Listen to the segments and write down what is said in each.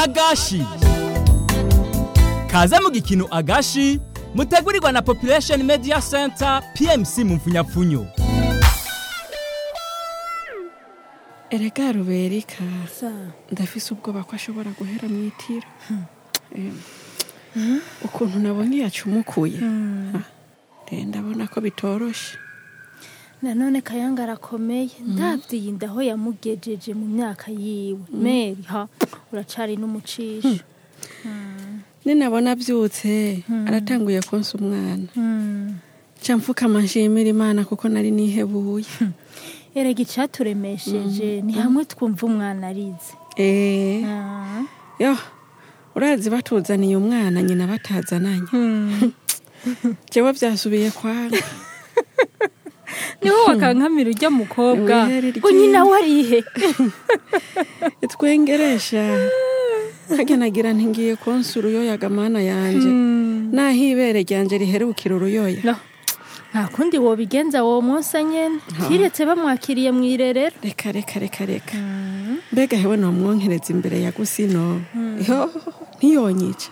agashi. Kaze mu gikino agashi mutegurirwa na Population Media Center PMC mu mfunyapfunyo. Erega Ruberika ndafise ubwoba ko ashobora guhera mu itiro. Ukuntu nabonye yacumukuye. Ndabona ko bitoroshe. Nanone Kayanga arakomeye ndavye indaho yamugejeje mu myaka yiwe. Meri uracari n'umucisha. Ninabona byutse aratanguye konsa umwana. Camfuka amashimira Imana kuko nari nihebuye. Erega icaturemesheje ni hamwe twumva umwana arize. Yo urazi batuzaniye umwana nyina batazananye. Jewe byasubiye kwanga. Niho wakankamira ujya mukobwa ngo nyina warihe. Itwengeresha haganagira ntingiye konsa uruyoya gamana yanje nahibere ryanje riherukira uruyoya. Nta kundi wobigenza wo munsi nyene kiretse bamwakiriye mwirerero. Reka mbega hewe no mwonkereza imbere ya Gusino yo ntiyonyice.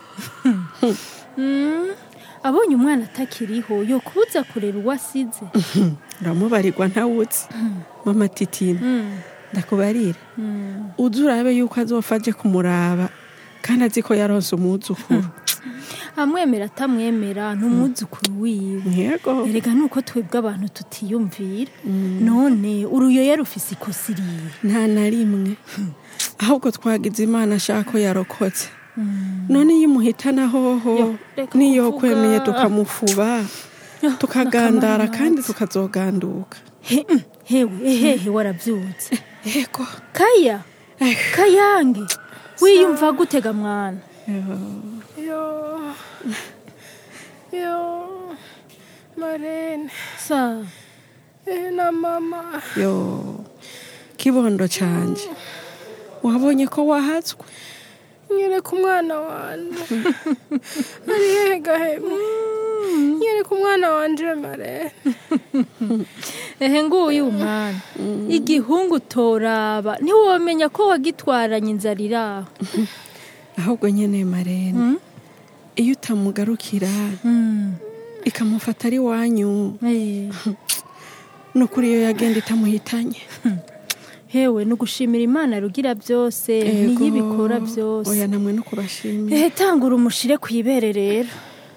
Abonye umwana atakiriho yo kubuza kurera uwasize. Ndamubarirwa ntawutse mama Titina ndakubarira uzurabe yuko azofaje kumuraba kandi aziko yaronse umuzukuru. Amwemera atamwemera n'umuzukuru wiwe. Yego erega nuko twebwe abantu tutiyumvira. None uruyoya rufise ikosiriye nta na rimwe ahubwo twagize Imana ashaka yarokotse. None yimuhitana hoho niyo kwemeye tukamufuba tukagandara kandi tukazoganduka. Hewe waravyutse. Yego Kayange wiyumva gutega mwana. Yo Marene na mama. Yo kibondo canje wabonye ko wahatswe. Nyereka umwana wanje ari hega hemwe. Nyereka umwana wanje Marene. Nguyu umwana igihungu toraba ntiwomenya ko wagitwaranye inzarira. Ahubwo nyene Marene iyo utamugarukira ikamufata ari wanyu nukuri yo yagenda itamuhitanye. Hewe nugushimira Imana rugira byose niyibikora byose. Oya namwe no kubashimira. Tangura umushire kwibere rero.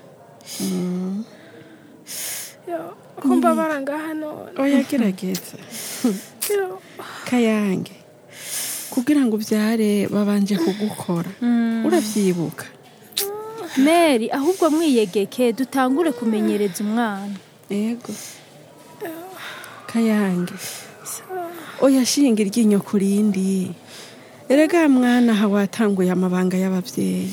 Yo kumba baranga hano. Oya gerageza. Kayange kugira ngo byare babanje kugukora. Uravyibuka. Meri ahubwo mwiyegeke dutangure kumenyereza umwana. Yego Kayange oya shinga iryinyo kurindi. Erega mwana hawatanguye amabanga y'abavyeyi.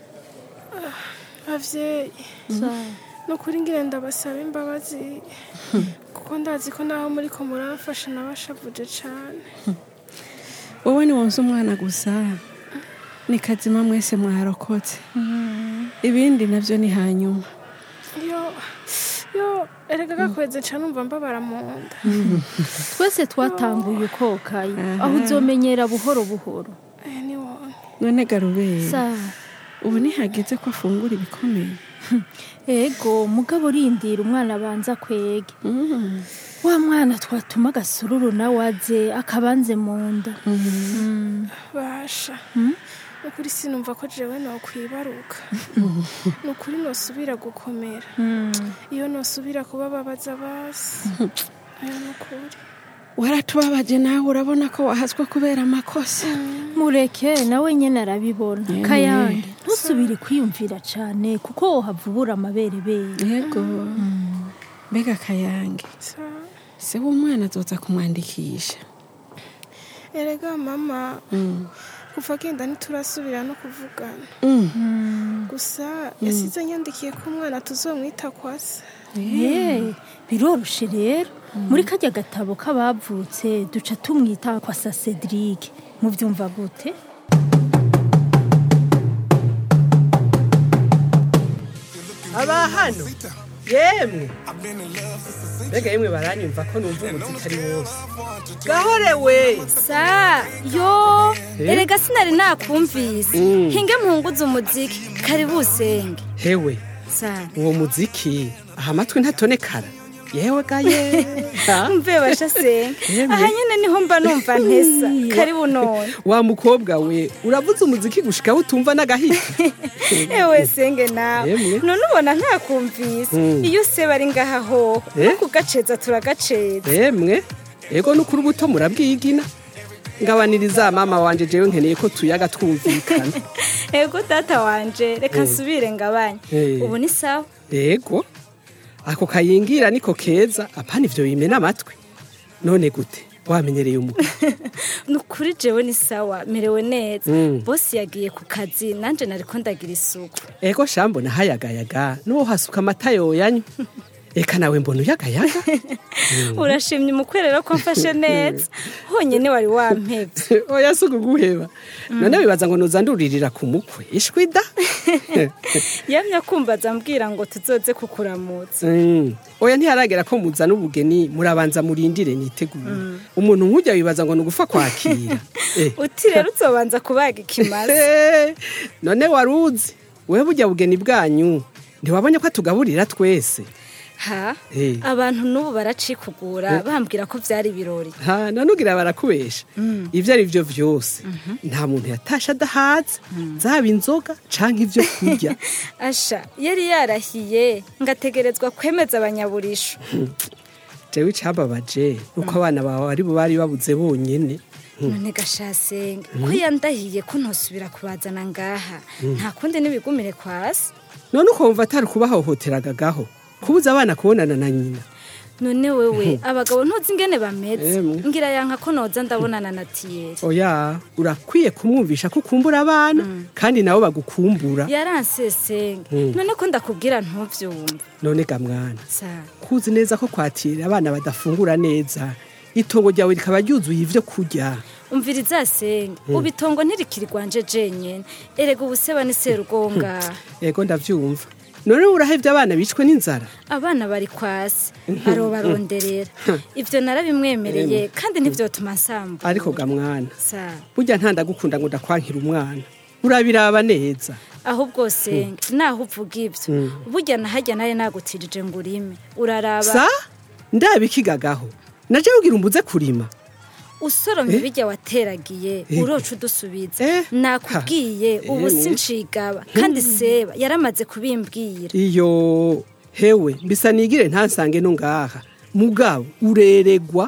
Abavyeyi no kuri ngirenda basaba imbabazi kuko ndazi ko naho muri ko muramfasha nabashavuje cyane. Wowe ni wonse umwana gusa ni kazima mwese mwarokotse. Ibindi navyo ni hanyuma. Yo erega gakweze cyane umva mbabara mu nda. Twese twatanguye ukokaye aho uzomenyera buhoro buhoro. Ni wowe none Garubere ubu nihageze ko afungura ibikomeye. Ego mugabo rindira umwana abanza kwege. Wa mwana twatuma gasururu na waze akabanze mu nda. Basha ukuri sinumva ko jewe no kwibaruka. Nukuri no subira gukomera. Iyo no subira kubababaza basi. Ayo nukuri. Waratubabaje nawe urabona ko wahazwa kubera amakosa. Mureke nawe nyene arabibona. Kayange ntusubire kwiyumvira cyane kuko wohavubura amaberebere. Yego mbega Kayange se umwana azoza kumwandikisha. Erega mama kuva genda ntiturasubira no kuvugana. Gusa yasize nyandikiye ko umwana tuzomwita kwasa. Biroroshe rero muri kajya gatabo kabavutse duca tumwita kwasa Cedric. Muvyumva gute? Aba hano yemwe mbega yemwe baranyumva ko numva umuziki ari wose gahorewe sa yo erega sinari nakumvise hinge mpunguza umuziki karibu usenge hewe sa uwo muziki aha amatwi ntatonekara yewe gaye mve basha senga aha nyene niho mba numva ntesa karibu none wa mukobwa we uravuze umuziki gushika utumva n'agahita ewe senge nawe none ubona ntakumvise iyo useba ari ngaha ho kugaceza turagaceza yemwe ego n'ukuri ubuto murabwigina ngabaniriza mama wanje jewe nkeneye ko tuyaga twumvikana ego data wanje reka nsubire ngabanye ubu ni sawa ego ako kayingira niko keza apana ivyo bimena amatwi none gute wamenyereye umuntu nukuri jewe ni sawa merewe neza bosi yagiye ku kazi nanje nariko ndagira isuku ego shambo nahayagayaga nuwo hasuka amata yoyanywa eka nawe mbona uyagayaga urashimye umukwerero ko mfashe neza honyene wari wampevye oya sugu guheba none bibaza ngo nozanduririra ku mukwe ishwida yamya kumbaza mbwira ngo tuzoze kukuramutsa oya ntiharagera ko muzana ubugeni murabanza murindire nitegure umuntu nk'ujya wibaza ngo nugufa kwakira uti rero uzobanza kubaga ikimaze none waruzi wewe burya bugeni bwanyu ntiwabonye ko tugaburira twese ha abantu n'ubu baracikugura bambwira ko vyari birori ha nanugira barakubesha ivyo ari byo vyose nta muntu yatasha adahaza zaba inzoga canke ivyo kurya asha yari yarahiye ngategerezwa kwemeza abanyaburisho jewe icababaje uko abana bawe ari bo bari babuze bonyene none gashasenga ko yandahiye ko ntosubira kubazana ngaha nta kundi nibigumire kwasi none ukumva atari kubahohoteragagaho kubuza abana kubonana na nyina none wewe abagabo ntuzi ingene bameze ngira yanka ko noza ndabonana na Tiyeri oya urakwiye kumwumvisha ko ukumbura abana kandi nabo bagukumbura yaransesenga none ko ndakubwira ntuvyumva none ga mwana kuzi neza ko kwatira abana badafungura neza itongo ryawe rikaba ryuzuye ivyo kurya umviriza senga ubitongo ntirikirigwanje jenyene erega ubuseba ni serugonga yego ndavyumva none urahevye abana bicwe n'inzara abana bari kwasi baronderera ivyo narabimwemereye kandi ntivyotuma nsamba ariko ga mwana burya ntandagukunda ngo ndakwankira umwana urabiraba neza ahubwo senga naho uvuga ivyo burya nahajya nari nagutirije ngo urime uraraba sa ndabikigagaho naje ugira umbuze kurima usoromye bijya wateragiye uroca udusubiza nakubwiye ubu sinshigaba kandi seba yaramaze kubimbwira iyo hewe mbisa nigire ntansange no ngaha mugabo ureregwa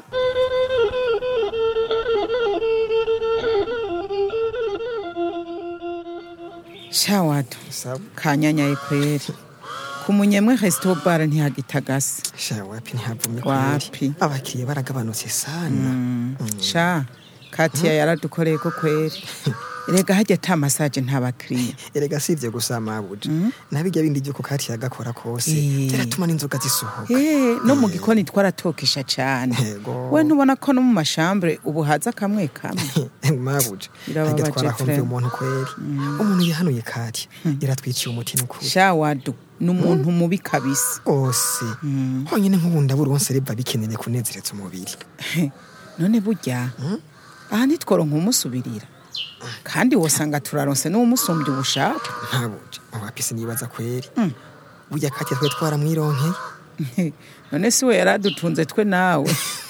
shawado kanyanyaye kweri kumunyemwe resto bar ntihagitagase sha wapi ntihavumye kweri abakiriye baragabanutse sana sha Katia yaradukoreye ko kweri erega hajya ta massage ntabakiriye erega sivye gusa mabuje nabijya bindi byo ko Katia yagakora kose teratuma n'inzoga zisohoka no mu gikoni twaratokisha cyane we ntubona ko no mu mashambre ubu haza kamwe kamwe mabuje hajya twarahumye umuntu kweri umuntu yahanuye Katia iratwiciye umutima ukuri sha wadu n'umuntu mubi kabisa ose honyine nk'ubunda buronse reba bikeneye kunezereza umubiri none burya aha nitworonka umusubirira kandi wosanga turaronse n'umusumbye ubushaka ntabuje abapisi nibaza kweri burya Katia twe twaramwironkeye none si we yaradutunze twe nawe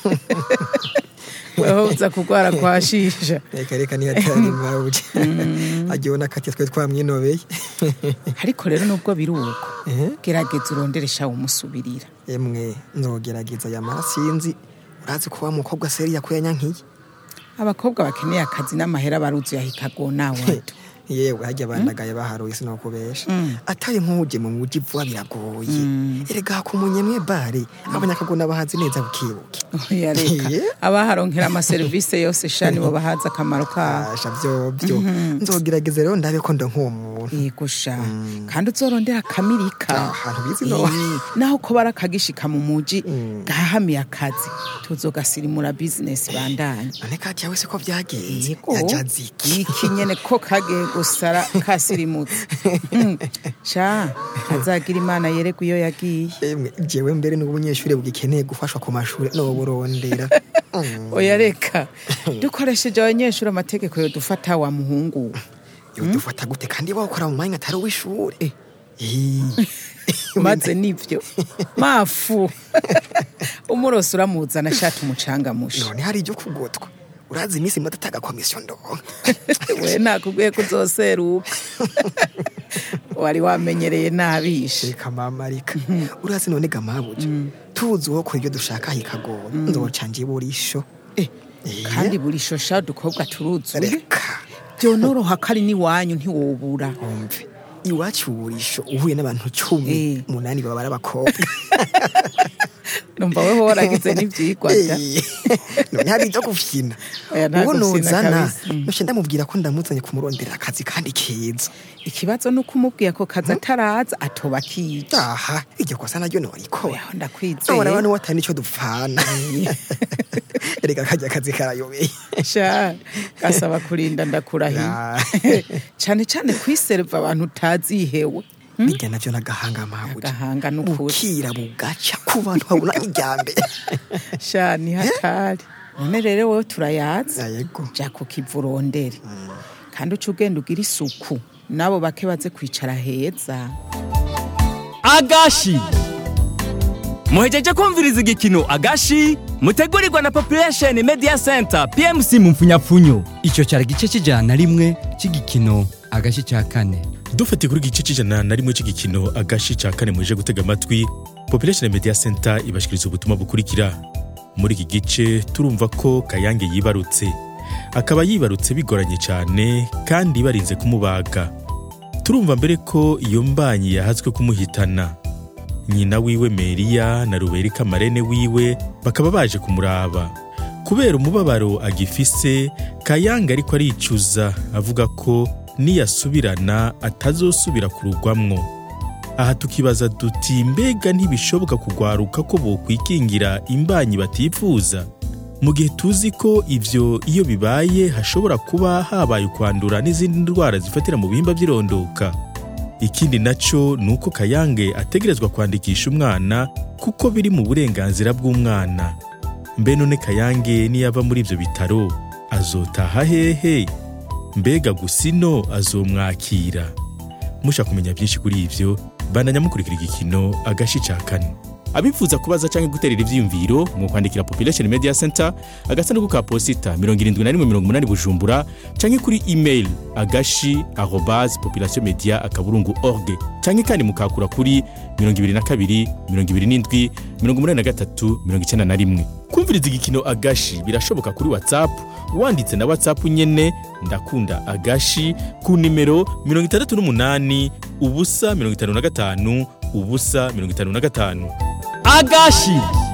weho uza kugwara kwa shisha reka niyatari mabuje agiona Katia twe twamwinobeye ariko rero nubwo biruko gerageza uronderesha umusubirira emwe nzogerageza yamara sinzi urazi ko wa mukobwa seri yakuyanyankiye abakobwa bakeneye akazi n'amahera baruzi yahikagona wato yewe hajya bandagaye baharuye sinokubesha atari nk'uje mu muji vuba biragoye erega kumunyemwe bare abanyakagona bahazi neza bukibuke yareka abaharonkera ama service yose shani bo bahaza akamaro ka asha byo nzogerageza rero ndabe ko ndo nk'umuntu yego sha kandi uzorondera kamirika ahantu bizi no naho ko barakagishika mu muji gahamiye akazi tuzogasirimura business bandanye none Katia wese ko byagenze yajaziki ikinyene ko kage gusara kasirimutse sha azagira imana yereka iyo yagiye jewe mbere n'ubunyeshure bugikeneye gufashwa ku mashuri no burondera oya reka dukoresheje abanyeshuri amategeko yo dufata wa muhungu yo dufata gute kandi bakora mu mwanya atari w'ishure maze nivyo mafu umuroso uramuzana shati umucanga musha none hari ibyo kugotwa urazi imisi mudataga komisiyo ndo we nakubwiye kuzoseruka wari wamenyereye nabishe reka mama reka urazi none gamabuje tuzi uwo ko ibyo dushaka hikagoye nzoca nje burisho kandi burisho sha dukobwa turuzuye reka byonoroha kari ni wanyu ntiwobura umve iwacu burisho uhuye n'abantu 10 munani baba barabakobwa numva weho waragize n'ivyigwaga none hari ibyo gufyina ubu nuzana noshe ndamubwira ko ndamuzanye kumurondera akazi kandi keza ikibazo nuko umubwiye ko kazi ataraza atoba kije aha iryo kosa naryo noriko ndakwizeye ora abantu watani ico dupfana erega kajya akazi karayobeye sha gasaba kurinda ndakurahiye cyane cyane kwiserva abantu utazihewe bijya navyo nagahanga mahuje gahanga n'ukuri ukira bugaca ku bantu babona iryambe sha ni hatari none rero wowe turayaza yego ja ku kivurondere kandi ucugenda ugira isuku nabo bake baze kwicara heza agashi muhejeje kumviriza igikino agashi mutegurirwa na Population Media Center PMC mu mfunyapfunyo. Icyo cyari gice kijana rimwe cy'igikino agashi cya kane. Dufate kuri gice kijana na rimwe cy'igikino agashi cya kane muje gutega amatwi Population Media Center ibashikiriza ubutumwa bukurikira. Muri iki gice turumva ko Kayange yibarutse. Akaba yibarutse bigoranye cyane kandi barinze kumubaga. Turumva mbere ko iyo mbanyi yahazwe kumuhitana. Nyina wiwe Meria na Ruberika marene wiwe bakaba baje kumuraba. Kubera umubabaro agifise, Kayange ariko aricuza avuga ko niyasubirana atazosubira kurugwamwo. Aha tukibaza duti mbega ntibishoboka kugwaruka ko bokwikingira imbanyi batifuza. Mu gihe tuzi ko ivyo iyo bibaye hashobora kuba habaye kwandura n'izindi ndwara zifatira mu bihimba by'irondoka. Ikindi naco nuko Kayange ategerezwa kwandikisha umwana kuko biri mu burenganzira bw'umwana. Mbe none Kayange niyava muri ivyo bitaro azotaha hehe? Mbega gusino azomwakira? Musha kumenya byinshi kuri ivyo bandanya mukurikira igikino agashi cya kane. Abifuza kubaza canke guterera ivyiyumviro mu kwandikira Population Media Center agasanduku ka posita 7180 Bujumbura canke kuri email agashi@populationmedia.org canke kandi mukakura kuri 22 27 83 kumviriza igikino agashi birashoboka kuri WhatsApp wanditse na WhatsApp nyene ndakunda agashi ku nimero 68 ubusa 55 ubusa 55. Agashi